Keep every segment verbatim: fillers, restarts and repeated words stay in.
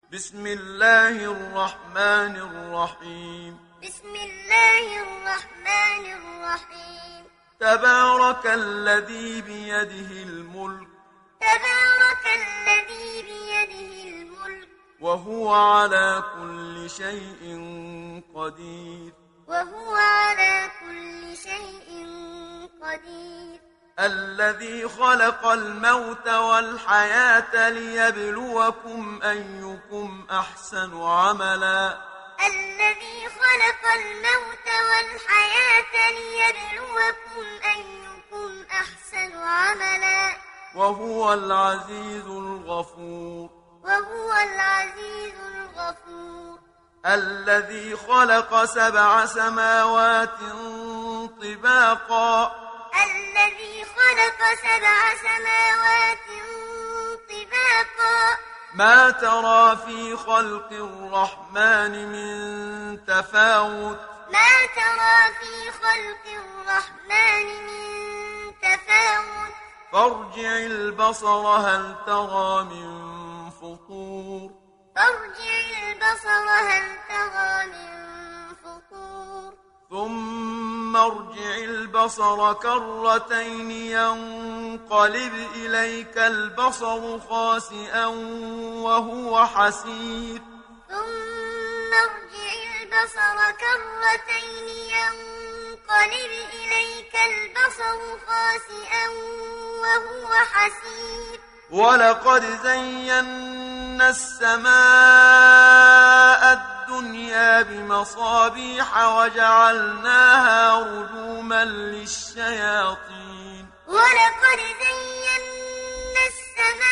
بسم الله الرحمن الرحيم بسم الله الرحمن الرحيم تبارك الذي بيده الملك تبارك الذي بيده الملك وهو على كل شيء قدير وهو على كل شيء قدير الذي خلق الموت والحياة ليبلوكم أيكم أحسن عملا الذي خلق الموت والحياة ليبلوكم أيكم أحسن عملا وهو العزيز الغفور وهو العزيز الغفور الذي خلق سبع سماوات طباقا الذي خلق سبع سماوات طباقا ما ترى في خلق الرحمن من تفاوت ما ترى في خلق الرحمن من تفاوت فارجع البصر هل ترى من فطور فارجع البصر هل ترى من فطور ثم ارجع البصر كرتين ينقلب إليك البصر خاسئا وهو حسير ثم ارجع البصر كرتين ينقلب إليك البصر خاسئا وهو حسير ولقد زينا السماء الدنيا بمصابيح وجعلناها رجوما للشياطين ولقد زينا السماء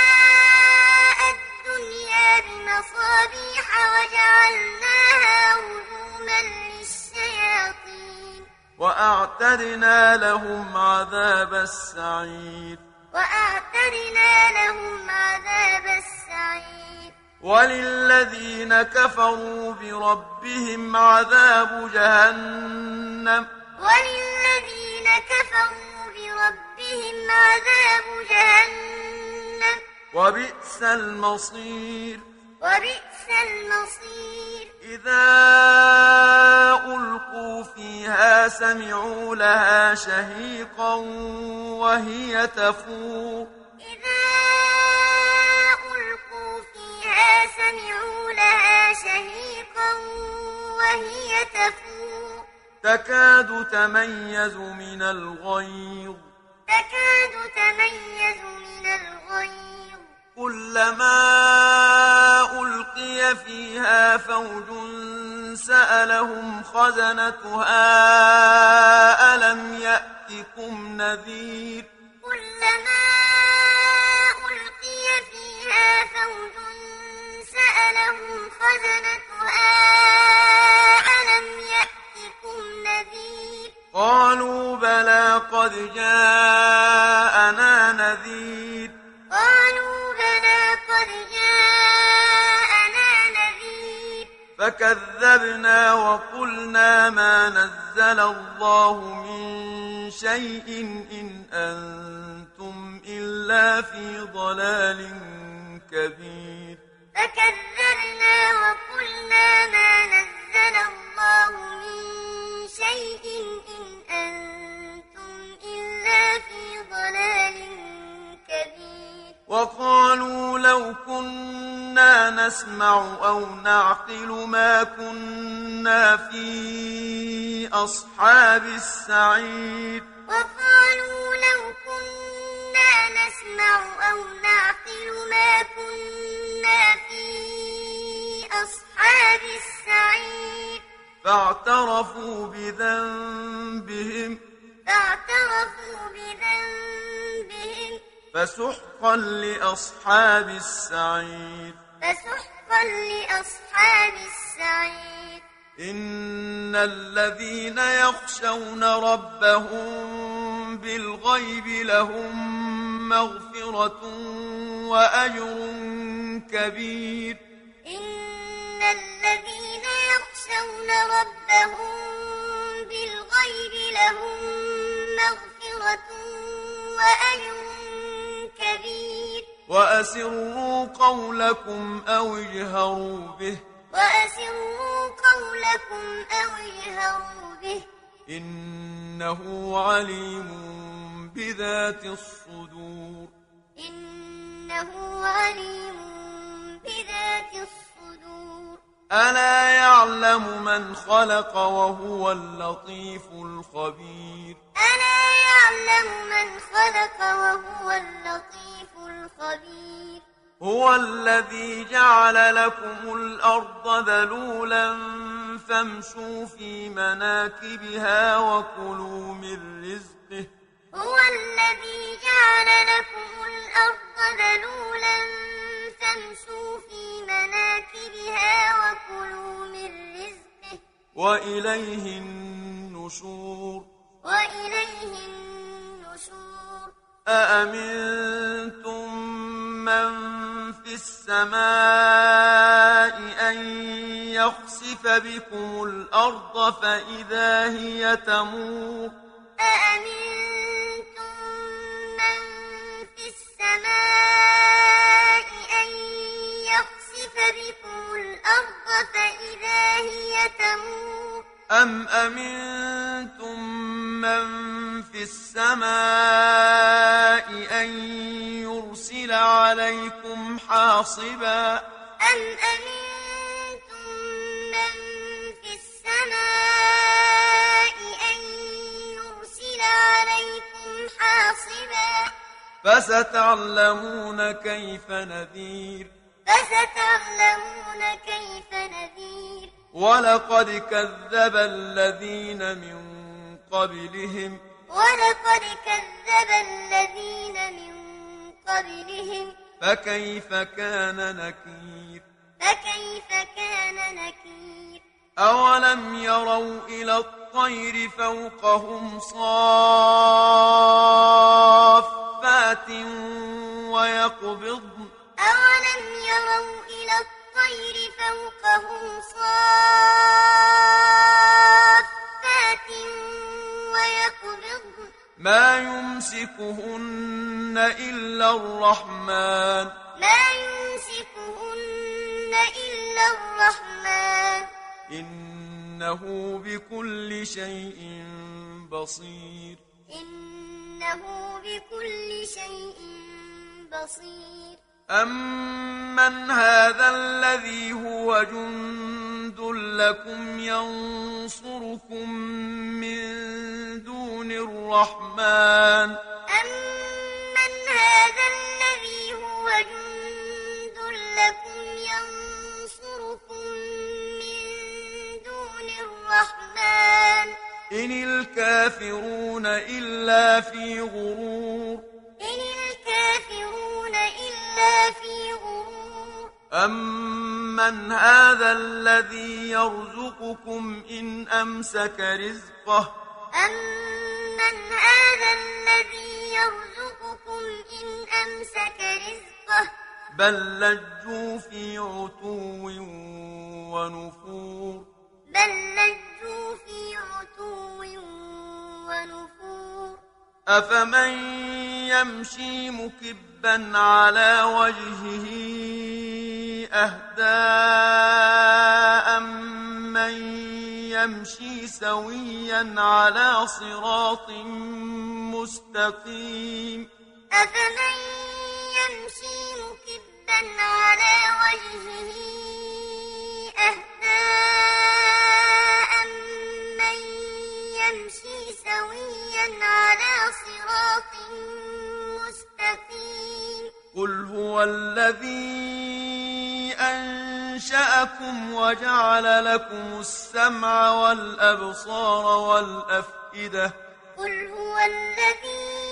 الدنيا بمصابيح وجعلناها رجوما للشياطين وأعتدنا لهم عذاب السعير وأعتدنا لهم عذاب السعير وللذين كفروا بربهم عذاب جهنم وللذين كفروا بربهم عذاب جهنم وبئس المصير وبئس المصير إذا ألقوا فيها سمعوا لها شهيقا وهي تفور إذا ألقوا فيها سمعوا لها شهيقا وهي تفور تكاد تميز من الغيظ تكاد تميز من الغيظ كلما ألقي فيها فوج سألهم خزنتها ألم يأتكم نذير كلما ألقي فيها فوج سألهم خزنتها ألم يأتكم نذير قالوا بلى قد جاءنا نذير قالوا بلى قد جاءنا نذير فكذبنا وقلنا ما نزل الله من شيء إن أنتم إلا في ضلال كبير فكذبنا وقلنا ما نزل الله من شيء إن أنتم إلا في ضلال كبير وقالوا لو كنا نسمع أو نعقل ما كنا في أصحاب السعير وقالوا لو كنا نسمع أو نعقل ما كنا في أصحاب السعير فاعترفوا بذنبهم فاعترفوا بذنبهم فسحقا لأصحاب السعير فسحقا لأصحاب السعير إن الذين يخشون ربهم بالغيب لهم مغفرة وأجر كبير إن الذين يخشون ربهم بالغيب لهم مغفرة وأجر كبير وأسروا قولكم أو اجهروا به وأسروا قولكم أو اجهروا به إنه عليم بذات الصدور إنه عليم بذات الصدور ألا يعلم من خلق وهو اللطيف الخبير ألا يعلم من خلق وهو اللطيف الخبير هو الذي جعل لكم الأرض ذلولا فامشوا في مناكبها وكلوا من رزقه هو الذي جعل لكم الأرض ذلولا فامشوا في مناكبها وكلوا من رزقه وإليه النشور وإليه النشور أأمنتم من في السماء أن يخسف بكم الأرض فإذا هي تمور أأمنتم من في السماء أن يخسف بكم الأرض فإذا هي تمور أم أمنتم من في السماء أن يرسل عليكم حاصبا أم أمنتم من في السماء أن يرسل عليكم حاصبا فستعلمون كيف نذير فستعلمون كيف نذير ولقد كذب الذين من قبلهم ولقد كذب الذين من قبلهم فكيف كان نكير فكيف كان نكير أولم يروا إلى الطير فوقهم صافات ويقبضن أولم يروا إلى الطير فوقهم صافات ويقبضن ما يمسكهن إلا الرحمن ما يمسكهن إلا الرحمن إنه بكل شيء بصير إنه بكل شيء بصير أمن هذا الذي هو جند لكم ينصركم من دون الرحمن أمن هذا الذي هو جند لكم ينصركم من دون الرحمن إن الكافرون إلا في غرور إن الكافرون إلا في غرور أمن هذا الذي يرزقكم إن أمسك رزقه أمن هذا الذي يرزقكم إن أمسك رزقه بل لجوا في عتو ونفور بل لجوا في عتو ونفور أفمن يمشي مكبا على وجهه أهدى أمن يمشي سويا على صراط مستقيم أفمن يمشي مكبا على وجهه أهدى أمن يمشي سويا على صراط مستقيم قل هو الذي أنشأكم وجعل لكم السمع والأبصار والأفئدة قل هو الذي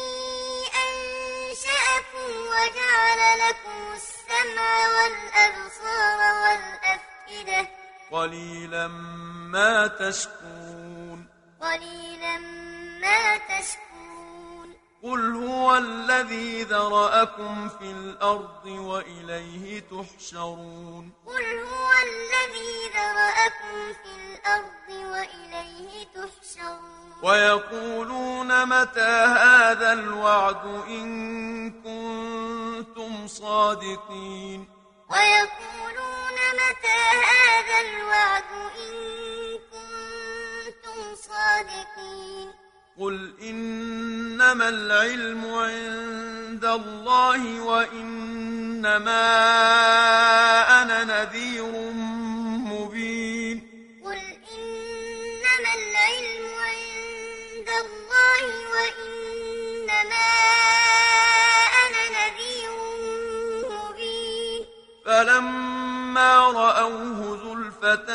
أنشأكم وجعل لكم السمع والأبصار والأفئدة قليلا ما تشكرون قليلا ما تشكرون قل هو الذي ذرأكم في الأرض وإليه تحشرون قل هو الذي ذرأكم في الأرض وإليه تحشرون ويقولون متى هذا الوعد إن كنتم كنتم صادقين ويقولون متى هذا الوعد إن كنتم صادقين قل إنما العلم عند الله وإنما أنا نذير مبين قل إنما العلم عند الله وإنما أنا نذير مبين فلما رأوه زلفة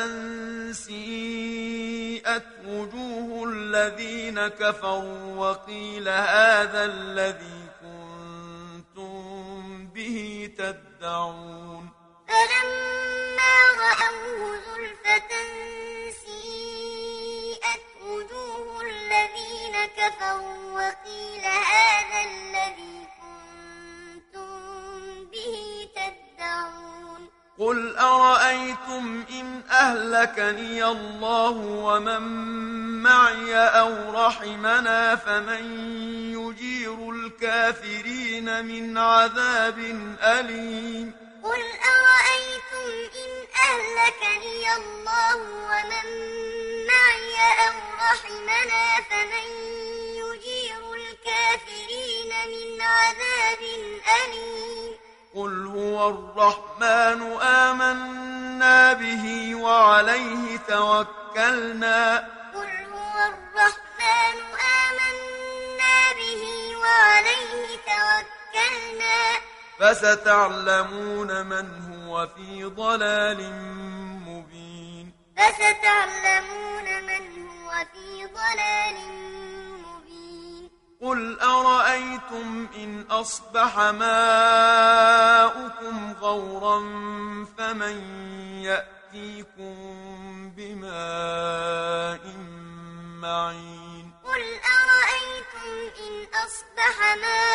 سيئت وجوه الذين كفروا وقيل هذا الذي كنتم به تدعون فلما رأوه زلفة سيئت وجوه الذين كفروا وقيل هذا الذي كنتم به تدعون قل أرأيتم إن أهلكني الله ومن معي أو رحمنا فمن يجير الكافرين من عذاب أليم قل أرأيتم إن أهلكني الله ومن معي أو رحمنا فمن يجير الكافرين من عذاب أليم قل هو الرحمن آمنا به وعليه توكلنا قل هو الرحمن آمنا به وعليه توكلنا فستعلمون من هو في ضلال مبين فستعلمون من هو في ضلال مبين قل أرأيتم إن أصبح ماؤكم غورا فمن يأتيكم بماء معين قل أرأيتم إن أصبح ماؤكم